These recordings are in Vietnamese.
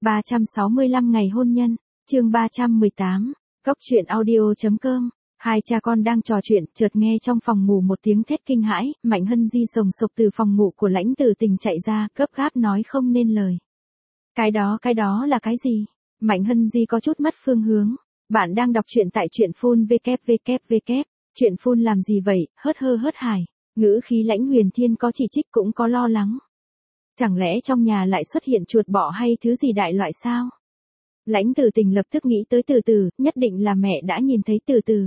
365 ngày hôn nhân, chương 318, Góc truyện audio.com. Hai cha con đang trò chuyện, chợt nghe trong phòng ngủ một tiếng thét kinh hãi, Mạnh Hân Di sồng sộc từ phòng ngủ của Lãnh Tử Tình chạy ra, gấp gáp nói không nên lời. Cái đó là cái gì? Mạnh Hân Di có chút mất phương hướng. Bạn đang đọc truyện tại truyện phun www. Truyện phun làm gì vậy, hớt hải. Ngữ khí Lãnh Huyền Thiên có chỉ trích cũng có lo lắng. Chẳng lẽ trong nhà lại xuất hiện chuột bọ hay thứ gì đại loại sao? Lãnh Tử Tình lập tức nghĩ tới Từ Từ, nhất định là mẹ đã nhìn thấy Từ Từ.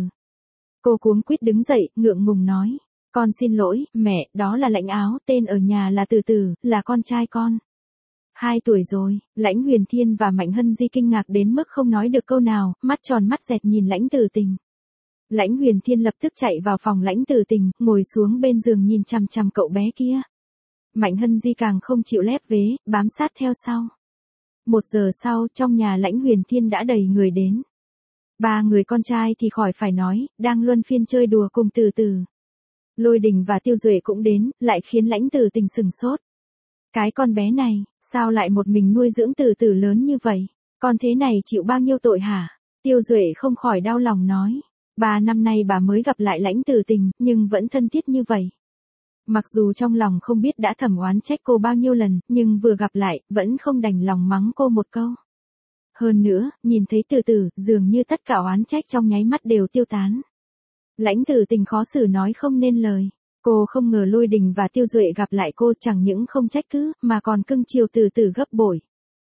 Cô cuống quýt đứng dậy, ngượng ngùng nói. Con xin lỗi, mẹ, đó là Lãnh Áo, tên ở nhà là Từ Từ, là con trai con. 2 tuổi rồi. Lãnh Huyền Thiên và Mạnh Hân Di kinh ngạc đến mức không nói được câu nào, mắt tròn mắt dẹt nhìn Lãnh Tử Tình. Lãnh Huyền Thiên lập tức chạy vào phòng Lãnh Tử Tình, ngồi xuống bên giường nhìn chằm chằm cậu bé kia. Mạnh Hân Di càng không chịu lép vế, bám sát theo sau. 1 giờ sau, trong nhà Lãnh Huyền Thiên đã đầy người đến. 3 người con trai thì khỏi phải nói, đang luân phiên chơi đùa cùng Từ Từ. Lôi Đình và Tiêu Duệ cũng đến, lại khiến Lãnh Tử Tình sừng sốt. Cái con bé này, sao lại một mình nuôi dưỡng Từ Từ lớn như vậy? Con thế này chịu bao nhiêu tội hả? Tiêu Duệ không khỏi đau lòng nói. 3 năm nay bà mới gặp lại Lãnh Tử Tình, nhưng vẫn thân thiết như vậy. Mặc dù trong lòng không biết đã thầm oán trách cô bao nhiêu lần, nhưng vừa gặp lại, vẫn không đành lòng mắng cô một câu. Hơn nữa, nhìn thấy Từ Từ, dường như tất cả oán trách trong nháy mắt đều tiêu tán. Lãnh Tử Tình khó xử nói không nên lời. Cô không ngờ Lôi Đình và Tiêu Duệ gặp lại cô chẳng những không trách cứ, mà còn cưng chiều Từ Từ gấp bội.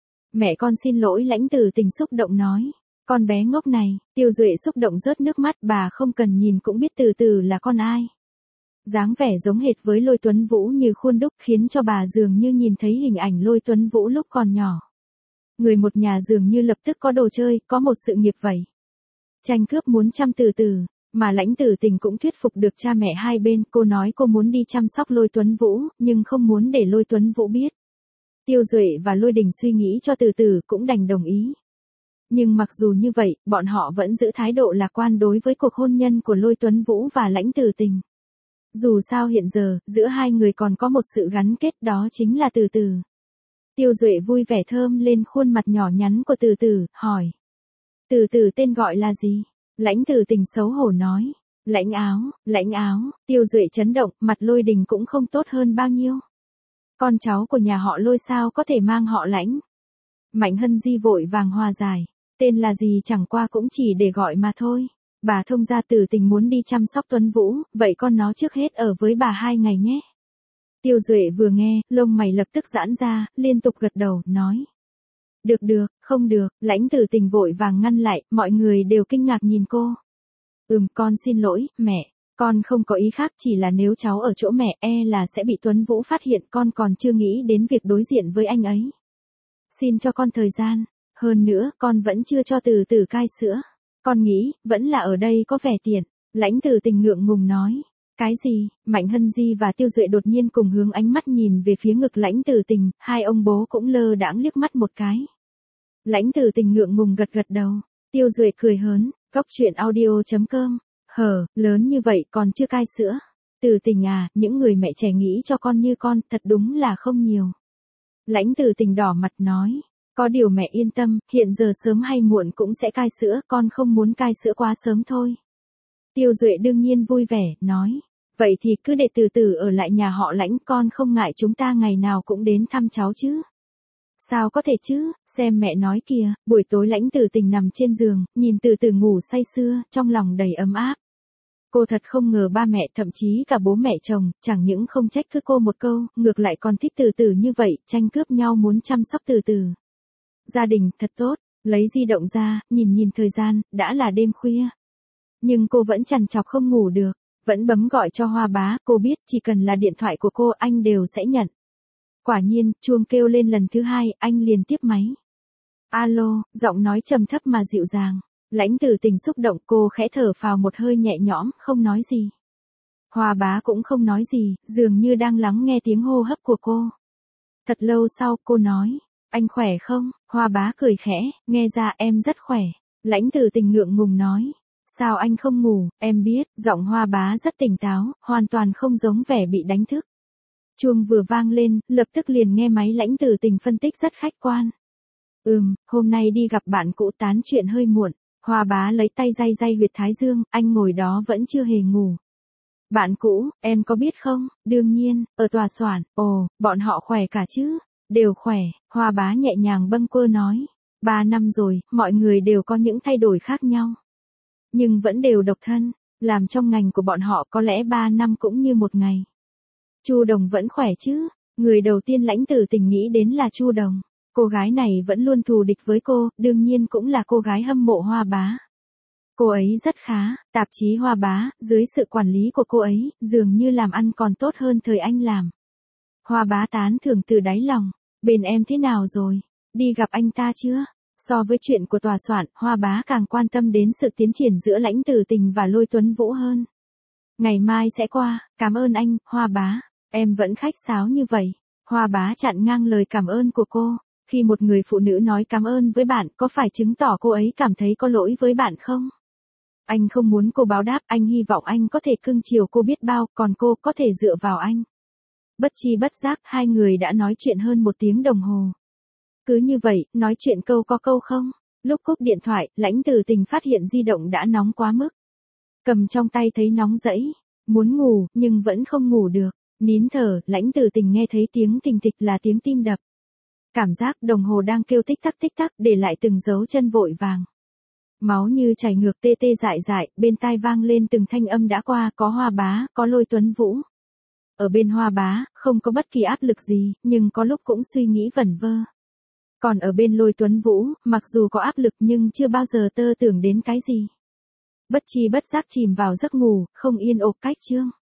Mẹ con xin lỗi, Lãnh Tử Tình xúc động nói. Con bé ngốc này. Tiêu Duệ xúc động rớt nước mắt, bà không cần nhìn cũng biết Từ Từ là con ai. Dáng vẻ giống hệt với Lôi Tuấn Vũ như khuôn đúc, khiến cho bà dường như nhìn thấy hình ảnh Lôi Tuấn Vũ lúc còn nhỏ. Người một nhà dường như lập tức có đồ chơi, có một sự nghiệp vậy. Tranh cướp muốn chăm Từ Từ, mà Lãnh Tử Tình cũng thuyết phục được cha mẹ hai bên, cô nói cô muốn đi chăm sóc Lôi Tuấn Vũ, nhưng không muốn để Lôi Tuấn Vũ biết. Tiêu Duệ và Lôi Đình suy nghĩ cho Từ Từ cũng đành đồng ý. Nhưng mặc dù như vậy, bọn họ vẫn giữ thái độ lạc quan đối với cuộc hôn nhân của Lôi Tuấn Vũ và Lãnh Tử Tình. Dù sao hiện giờ, giữa hai người còn có một sự gắn kết, đó chính là Từ Từ. Tiêu Duệ vui vẻ thơm lên khuôn mặt nhỏ nhắn của Từ Từ, hỏi. Từ Từ tên gọi là gì? Lãnh Tử Tình xấu hổ nói. Lãnh Áo, Tiêu Duệ chấn động, mặt Lôi Đình cũng không tốt hơn bao nhiêu. Con cháu của nhà họ Lôi sao có thể mang họ Lãnh? Mạnh Hân Di vội vàng hòa giải. Tên là gì chẳng qua cũng chỉ để gọi mà thôi. Bà thông gia Tử Tình muốn đi chăm sóc Tuấn Vũ, vậy con nó trước hết ở với bà 2 ngày nhé. Tiêu Duệ vừa nghe, lông mày lập tức giãn ra, liên tục gật đầu, nói. Được, không được, Lãnh Tử Tình vội vàng ngăn lại, mọi người đều kinh ngạc nhìn cô. Con xin lỗi, mẹ, con không có ý khác, chỉ là nếu cháu ở chỗ mẹ là sẽ bị Tuấn Vũ phát hiện, con còn chưa nghĩ đến việc đối diện với anh ấy. Xin cho con thời gian, hơn nữa, con vẫn chưa cho Từ Từ cai sữa. Con nghĩ, vẫn là ở đây có vẻ tiện. Lãnh Tử Tình ngượng ngùng nói. Cái gì? Mạnh Hân Di và Tiêu Duệ đột nhiên cùng hướng ánh mắt nhìn về phía ngực Lãnh Tử Tình, hai ông bố cũng lơ đãng liếc mắt một cái. Lãnh Tử Tình ngượng ngùng gật đầu. Tiêu Duệ cười hớn, Góc truyện audio.com. Lớn như vậy còn chưa cai sữa. Tử Tình à, những người mẹ trẻ nghĩ cho con như con, thật đúng là không nhiều. Lãnh Tử Tình đỏ mặt nói. Có điều mẹ yên tâm, hiện giờ sớm hay muộn cũng sẽ cai sữa, con không muốn cai sữa quá sớm thôi. Tiêu Duệ đương nhiên vui vẻ, nói. Vậy thì cứ để Từ Từ ở lại nhà họ Lãnh, con không ngại chúng ta ngày nào cũng đến thăm cháu chứ. Sao có thể chứ, xem mẹ nói kìa. Buổi tối Lãnh Tử Tình nằm trên giường, nhìn Từ Từ ngủ say sưa, trong lòng đầy ấm áp. Cô thật không ngờ ba mẹ, thậm chí cả bố mẹ chồng, chẳng những không trách cứ cô một câu, ngược lại còn thích Từ Từ như vậy, tranh cướp nhau muốn chăm sóc Từ Từ. Gia đình, thật tốt, lấy di động ra, nhìn thời gian, đã là đêm khuya. Nhưng cô vẫn trằn trọc không ngủ được, vẫn bấm gọi cho Hoa Bá, cô biết chỉ cần là điện thoại của cô anh đều sẽ nhận. Quả nhiên, chuông kêu lên lần thứ 2, anh liền tiếp máy. Alo, giọng nói trầm thấp mà dịu dàng. Lãnh Tử Tình xúc động, cô khẽ thở phào một hơi nhẹ nhõm, không nói gì. Hoa Bá cũng không nói gì, dường như đang lắng nghe tiếng hô hấp của cô. Thật lâu sau, cô nói. Anh khỏe không? Hoa Bá cười khẽ, nghe ra em rất khỏe. Lãnh Tử Tình ngượng ngùng nói. Sao anh không ngủ, em biết, giọng Hoa Bá rất tỉnh táo, hoàn toàn không giống vẻ bị đánh thức. Chuông vừa vang lên, lập tức liền nghe máy Lãnh Tử Tình phân tích rất khách quan. Hôm nay đi gặp bạn cũ tán chuyện hơi muộn. Hoa bá lấy tay day day huyệt thái dương, anh ngồi đó vẫn chưa hề ngủ. Bạn cũ, em có biết không, đương nhiên, ở tòa soạn, bọn họ khỏe cả chứ, đều khỏe, Hoa bá nhẹ nhàng bâng quơ nói. 3 năm rồi, mọi người đều có những thay đổi khác nhau. Nhưng vẫn đều độc thân, làm trong ngành của bọn họ có lẽ 3 năm cũng như một ngày. Chu Đồng vẫn khỏe chứ, người đầu tiên Lãnh Tử Tình nghĩ đến là Chu Đồng. Cô gái này vẫn luôn thù địch với cô, đương nhiên cũng là cô gái hâm mộ Hoa bá. Cô ấy rất khá, tạp chí Hoa bá, dưới sự quản lý của cô ấy, dường như làm ăn còn tốt hơn thời anh làm. Hoa bá tán thưởng từ đáy lòng, bên em thế nào rồi, đi gặp anh ta chưa? So với chuyện của tòa soạn, Hoa bá càng quan tâm đến sự tiến triển giữa Lãnh Tử Tình và Lôi Tuấn Vũ hơn. Ngày mai sẽ qua, cảm ơn anh, Hoa bá, em vẫn khách sáo như vậy. Hoa bá chặn ngang lời cảm ơn của cô. Khi một người phụ nữ nói cảm ơn với bạn, có phải chứng tỏ cô ấy cảm thấy có lỗi với bạn không? Anh không muốn cô báo đáp, anh hy vọng anh có thể cưng chiều cô biết bao, còn cô có thể dựa vào anh. Bất chi bất giác, hai người đã nói chuyện hơn 1 tiếng đồng hồ. Cứ như vậy, nói chuyện câu có câu không. Lúc cúp điện thoại, Lãnh Tử Tình phát hiện di động đã nóng quá mức. Cầm trong tay thấy nóng rẫy, muốn ngủ, nhưng vẫn không ngủ được. Nín thở, Lãnh Tử Tình nghe thấy tiếng thình thịch là tiếng tim đập. Cảm giác đồng hồ đang kêu tích tắc, để lại từng dấu chân vội vàng. Máu như chảy ngược tê tê dại dại, bên tai vang lên từng thanh âm đã qua, có Hoa bá, có Lôi Tuấn Vũ. Ở bên Hoa bá, không có bất kỳ áp lực gì, nhưng có lúc cũng suy nghĩ vẩn vơ. Còn ở bên Lôi Tuấn Vũ, mặc dù có áp lực nhưng chưa bao giờ tơ tưởng đến cái gì. Bất chi bất giác chìm vào giấc ngủ, không yên ổn cách chương.